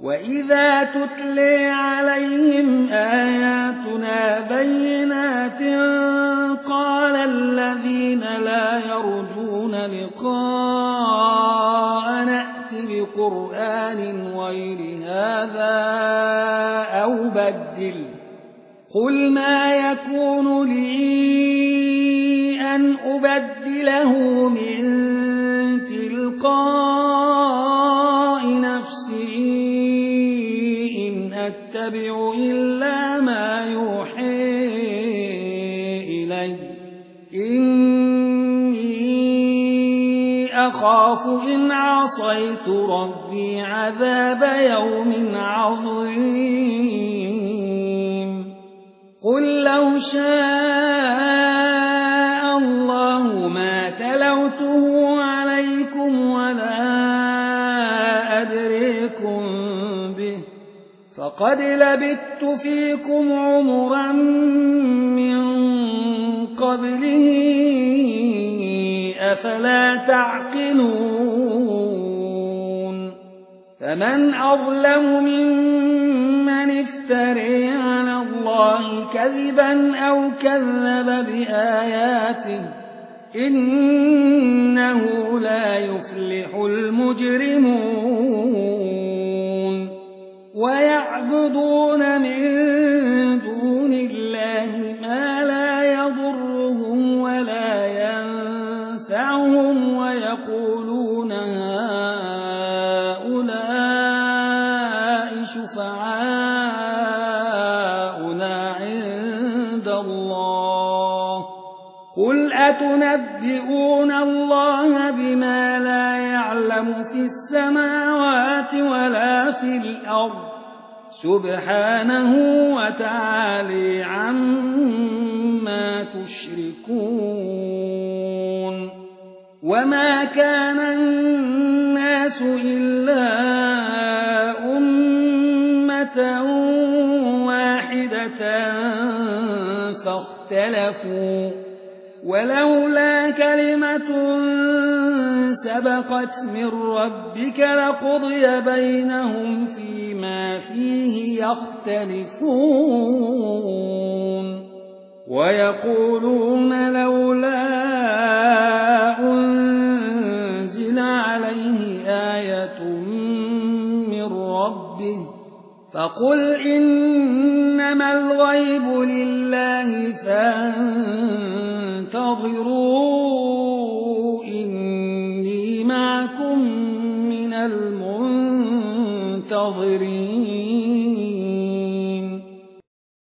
وإذا تتلي عليهم آياتنا بينات قال الذين لا يرجون لقاء نأت بقرآن غير هذا أو بدل قل ما يكون لي أن أبدله من تلقاء نفسي إن أتبع إلا ما يوحي إلي إني أخاف إن عصيت ربي عذاب يوم عظيم قل لو شاء الله ما تلوته عليكم ولا أدريكم به فقد لبثت فيكم عمرا من قبله أفلا تعقلون فمن أظلم ممن افتري على الله كذبا أو كذب بآياته إنه لا يفلح المجرمون ويعبدون من دون الله ما لا يضرهم ولا ينفعهم ويقولون هؤلاء شفعاؤنا عند الله قل أتنبئون الله بما لا يعلم في السماوات ولا في الأرض سبحانه وتعالى عما تشركون وما كان الناس إلا أمة واحدة فاختلفوا ولولا كلمة سبقت من ربك لقضي بينهم فيما فيه يختلفون ويقولون لولا أنزل عليه آية من ربه فقل إنما الغيب لله فانتظروا إني معكم من المنتظرين